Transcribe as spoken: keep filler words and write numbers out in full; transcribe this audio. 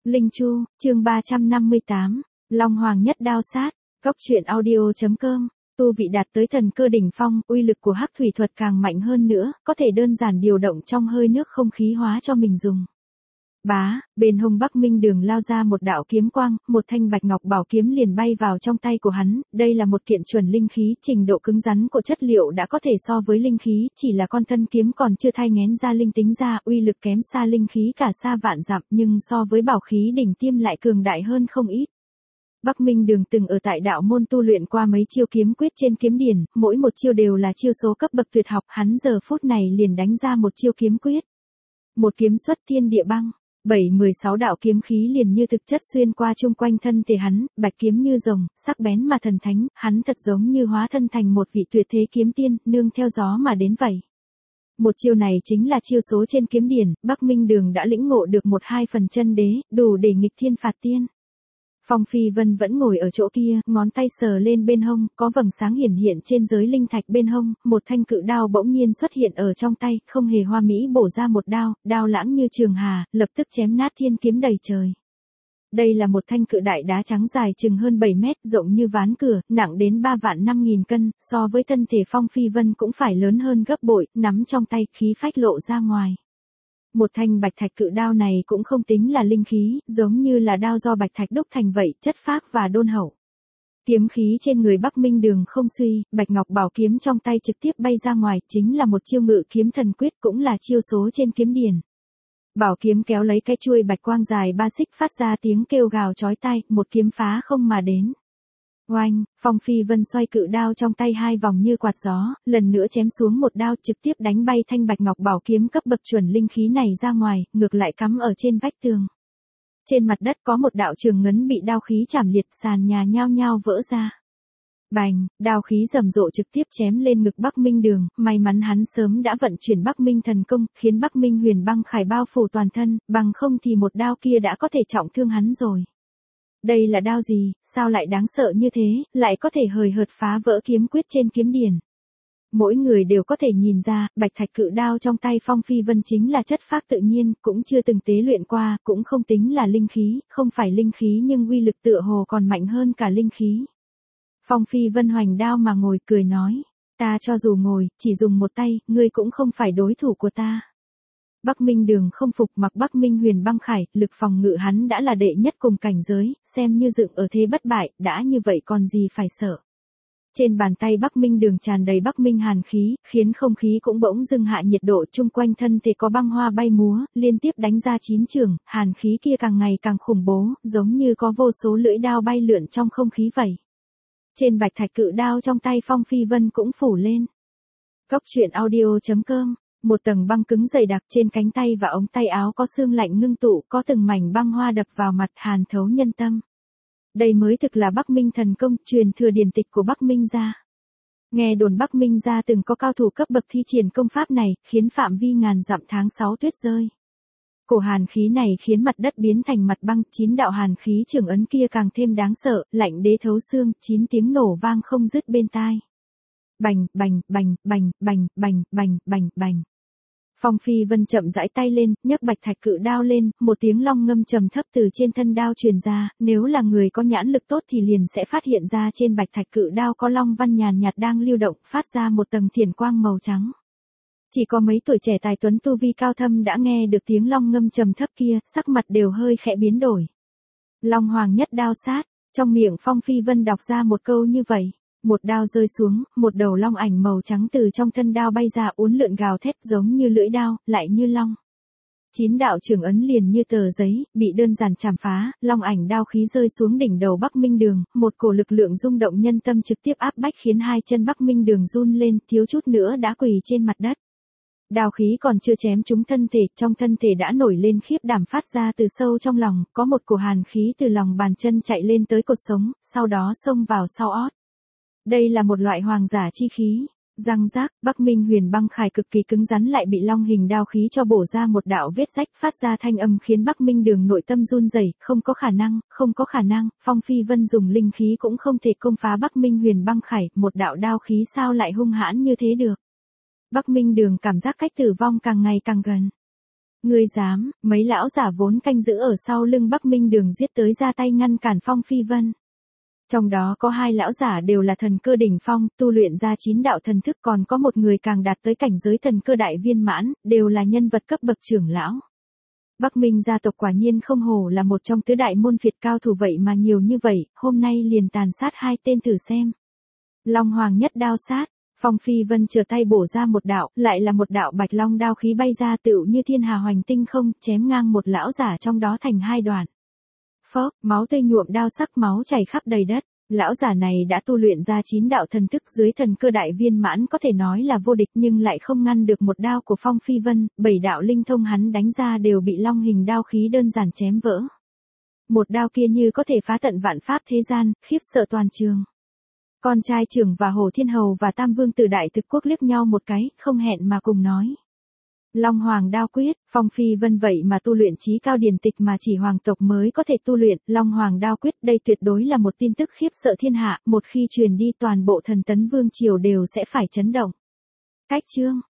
Linh Chu, chương ba trăm năm mươi tám, Long Hoàng nhất đao sát, Cốc truyện audio.com, tu vị đạt tới thần cơ đỉnh phong, uy lực của hắc thủy thuật càng mạnh hơn nữa, có thể đơn giản điều động trong hơi nước không khí hóa cho mình dùng. Bá, bên hông Bắc Minh Đường lao ra một đạo kiếm quang, một thanh bạch ngọc bảo kiếm liền bay vào trong tay của hắn, đây là một kiện chuẩn linh khí, trình độ cứng rắn của chất liệu đã có thể so với linh khí, chỉ là con thân kiếm còn chưa thai nghén ra linh tính ra, uy lực kém xa linh khí cả xa vạn dặm, nhưng so với bảo khí đỉnh tiêm lại cường đại hơn không ít. Bắc Minh Đường từng ở tại đạo môn tu luyện qua mấy chiêu kiếm quyết trên kiếm điển, mỗi một chiêu đều là chiêu số cấp bậc tuyệt học, hắn giờ phút này liền đánh ra một chiêu kiếm quyết. Một kiếm xuất thiên địa băng. Bảy mười sáu đạo kiếm khí liền như thực chất xuyên qua chung quanh thân thể hắn, bạch kiếm như rồng, sắc bén mà thần thánh, hắn thật giống như hóa thân thành một vị tuyệt thế kiếm tiên, nương theo gió mà đến vậy. Một chiêu này chính là chiêu số trên kiếm điển, Bắc Minh Đường đã lĩnh ngộ được một hai phần chân đế, đủ để nghịch thiên phạt tiên. Phong Phi Vân vẫn ngồi ở chỗ kia, ngón tay sờ lên bên hông, có vầng sáng hiển hiện trên giới linh thạch bên hông, một thanh cự đao bỗng nhiên xuất hiện ở trong tay, không hề hoa mỹ bổ ra một đao, đao lãng như trường hà, lập tức chém nát thiên kiếm đầy trời. Đây là một thanh cự đại đá trắng dài chừng hơn bảy mét, rộng như ván cửa, nặng đến ba vạn năm nghìn cân, so với thân thể Phong Phi Vân cũng phải lớn hơn gấp bội, nắm trong tay, khí phách lộ ra ngoài. Một thanh bạch thạch cự đao này cũng không tính là linh khí, giống như là đao do bạch thạch đúc thành vậy, chất phác và đôn hậu. Kiếm khí trên người Bắc Minh Đường không suy, bạch ngọc bảo kiếm trong tay trực tiếp bay ra ngoài, chính là một chiêu ngự kiếm thần quyết, cũng là chiêu số trên kiếm điển. Bảo kiếm kéo lấy cái chuôi bạch quang dài ba xích phát ra tiếng kêu gào chói tai, một kiếm phá không mà đến. Oanh, Phong Phi Vân xoay cự đao trong tay hai vòng như quạt gió, lần nữa chém xuống một đao trực tiếp đánh bay thanh bạch ngọc bảo kiếm cấp bậc chuẩn linh khí này ra ngoài, ngược lại cắm ở trên vách tường. Trên mặt đất có một đạo trường ngấn bị đao khí chảm liệt, sàn nhà nhao nhao vỡ ra. Bành, đao khí rầm rộ trực tiếp chém lên ngực Bắc Minh Đường, may mắn hắn sớm đã vận chuyển Bắc Minh thần công, khiến Bắc Minh huyền băng khải bao phủ toàn thân, bằng không thì một đao kia đã có thể trọng thương hắn rồi. Đây là đao gì, sao lại đáng sợ như thế, lại có thể hời hợt phá vỡ kiếm quyết trên kiếm điển. Mỗi người đều có thể nhìn ra, bạch thạch cự đao trong tay Phong Phi Vân chính là chất phác tự nhiên, cũng chưa từng tế luyện qua, cũng không tính là linh khí, không phải linh khí nhưng uy lực tựa hồ còn mạnh hơn cả linh khí. Phong Phi Vân hoành đao mà ngồi cười nói, ta cho dù ngồi, chỉ dùng một tay, ngươi cũng không phải đối thủ của ta. Bắc Minh Đường không phục, mặc Bắc Minh huyền băng khải, lực phòng ngự hắn đã là đệ nhất cùng cảnh giới, xem như dựng ở thế bất bại, đã như vậy còn gì phải sợ. Trên bàn tay Bắc Minh Đường tràn đầy Bắc Minh hàn khí, khiến không khí cũng bỗng dưng hạ nhiệt độ, chung quanh thân thể có băng hoa bay múa, liên tiếp đánh ra chín trường, hàn khí kia càng ngày càng khủng bố, giống như có vô số lưỡi đao bay lượn trong không khí vậy. Trên bạch thạch cự đao trong tay Phong Phi Vân cũng phủ lên. Cốc truyện audio.com, một tầng băng cứng dày đặc, trên cánh tay và ống tay áo có xương lạnh ngưng tụ, có từng mảnh băng hoa đập vào mặt, hàn thấu nhân tâm. Đây mới thực là Bắc Minh thần công, truyền thừa điển tịch của Bắc Minh gia. Nghe đồn Bắc Minh gia từng có cao thủ cấp bậc thi triển công pháp này, khiến phạm vi ngàn dặm tháng sáu tuyết rơi. Cổ hàn khí này khiến mặt đất biến thành mặt băng, chín đạo hàn khí trường ấn kia càng thêm đáng sợ, lạnh đế thấu xương, chín tiếng nổ vang không dứt bên tai. Bành, bành, bành, bành, bành, bành, bành, bành, bành. Phong Phi Vân chậm rãi tay lên, nhấc bạch thạch cự đao lên, một tiếng long ngâm trầm thấp từ trên thân đao truyền ra, nếu là người có nhãn lực tốt thì liền sẽ phát hiện ra trên bạch thạch cự đao có long văn nhàn nhạt đang lưu động, phát ra một tầng thiền quang màu trắng. Chỉ có mấy tuổi trẻ tài tuấn tu vi cao thâm đã nghe được tiếng long ngâm trầm thấp kia, sắc mặt đều hơi khẽ biến đổi. Long Hoàng nhất đao sát, trong miệng Phong Phi Vân đọc ra một câu như vậy. Một đao rơi xuống, một đầu long ảnh màu trắng từ trong thân đao bay ra, uốn lượn gào thét giống như lưỡi đao, lại như long. Chín đạo trường ấn liền như tờ giấy, bị đơn giản chảm phá, long ảnh đao khí rơi xuống đỉnh đầu Bắc Minh Đường, một cổ lực lượng rung động nhân tâm trực tiếp áp bách khiến hai chân Bắc Minh Đường run lên, thiếu chút nữa đã quỳ trên mặt đất. Đao khí còn chưa chém trúng thân thể, trong thân thể đã nổi lên khiếp đảm phát ra từ sâu trong lòng, có một cổ hàn khí từ lòng bàn chân chạy lên tới cột sống, sau đó xông vào sau ót. Đây là một loại hoàng giả chi khí. Răng rác, Bắc Minh huyền băng khải cực kỳ cứng rắn lại bị long hình đao khí cho bổ ra một đạo vết rách, phát ra thanh âm khiến Bắc Minh Đường nội tâm run rẩy, không có khả năng, không có khả năng, Phong Phi Vân dùng linh khí cũng không thể công phá Bắc Minh huyền băng khải, một đạo đao khí sao lại hung hãn như thế được. Bắc Minh Đường cảm giác cách tử vong càng ngày càng gần. Ngươi dám, mấy lão giả vốn canh giữ ở sau lưng Bắc Minh Đường giết tới ra tay ngăn cản Phong Phi Vân. Trong đó có hai lão giả đều là thần cơ đỉnh phong, tu luyện ra chín đạo thần thức, còn có một người càng đạt tới cảnh giới thần cơ đại viên mãn, đều là nhân vật cấp bậc trưởng lão. Bắc Minh gia tộc quả nhiên không hổ là một trong tứ đại môn phiệt cao thủ, vậy mà nhiều như vậy, hôm nay liền tàn sát hai tên thử xem. Long Hoàng nhất đao sát, Phong Phi Vân trở tay bổ ra một đạo, lại là một đạo bạch long đao khí bay ra tựu như thiên hà hoành tinh không, chém ngang một lão giả trong đó thành hai đoạn. Phốc, máu tươi nhuộm đao sắc, máu chảy khắp đầy đất. Lão giả này đã tu luyện ra chín đạo thần thức, dưới thần cơ đại viên mãn có thể nói là vô địch, nhưng lại không ngăn được một đao của Phong Phi Vân, bảy đạo linh thông hắn đánh ra đều bị long hình đao khí đơn giản chém vỡ. Một đao kia như có thể phá tận vạn pháp thế gian, khiếp sợ toàn trường. Con trai trưởng và Hồ Thiên Hầu và Tam Vương Tử Đại Thực Quốc liếc nhau một cái, không hẹn mà cùng nói. Long Hoàng đao quyết, Phong Phi Vân vậy mà tu luyện chí cao điển tịch mà chỉ hoàng tộc mới có thể tu luyện, Long Hoàng đao quyết, đây tuyệt đối là một tin tức khiếp sợ thiên hạ, một khi truyền đi toàn bộ Thần Tấn Vương triều đều sẽ phải chấn động. Cách chương